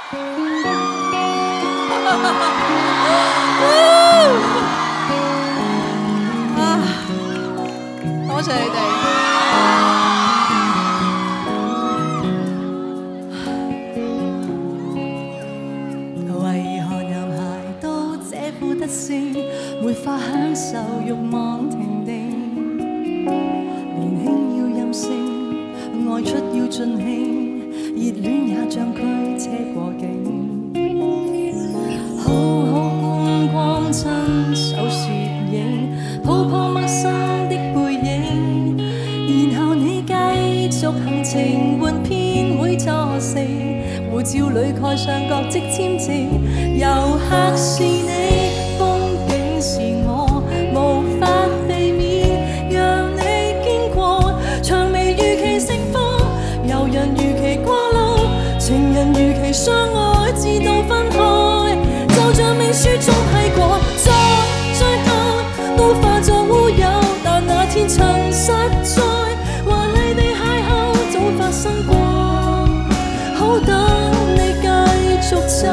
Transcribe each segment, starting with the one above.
多謝你哋。為何男孩都這副德性，沒法享受慾望停定？年輕要任性，外出要盡興，熱戀也像驅車過境。好好觀光親手攝影，抱抱陌生的背影，然後你繼續行程，換片會助成，護照裏蓋上各職簽證，遊客是你，風景是我，無法避免讓你經過，薔薇如期盛放，遊人如期過路，情人如期相愛，直到分開，就像美書中睇過，最後都化作烏有，但那天曾實在華麗地邂逅，早發生過，好等你繼續走。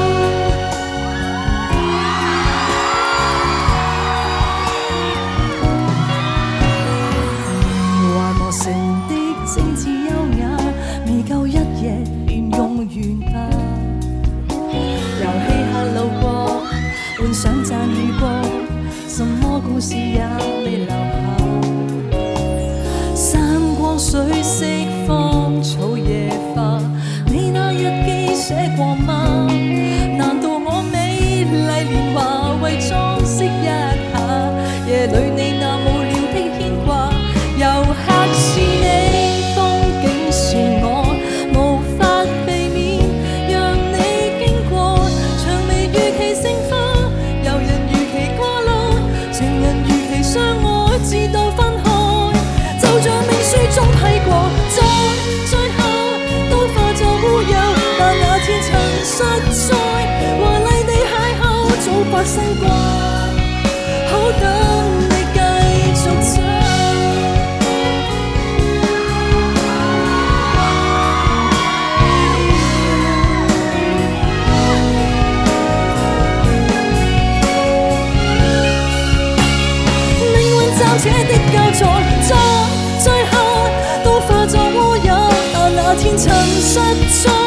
還磨成的精緻優雅，未夠一夜便用完吧。遊戲客路過，幻想讚譽過，什麼故事也未留下。山光水色芳草野花，你那日記寫過嗎？難道我美麗年華為裝飾一下，夜裏你那無聊的牽掛？遊客是你，風景是我，無法避免讓你經過，薔薇如期盛放，遊人如期過路，情人如期相愛，直到分開，就像美書中睇過，最後都化作烏有，但那天曾實在華麗地邂逅，早發生過，好等你繼續走。暫且的交錯，最後都化作烏有，但那天曾實在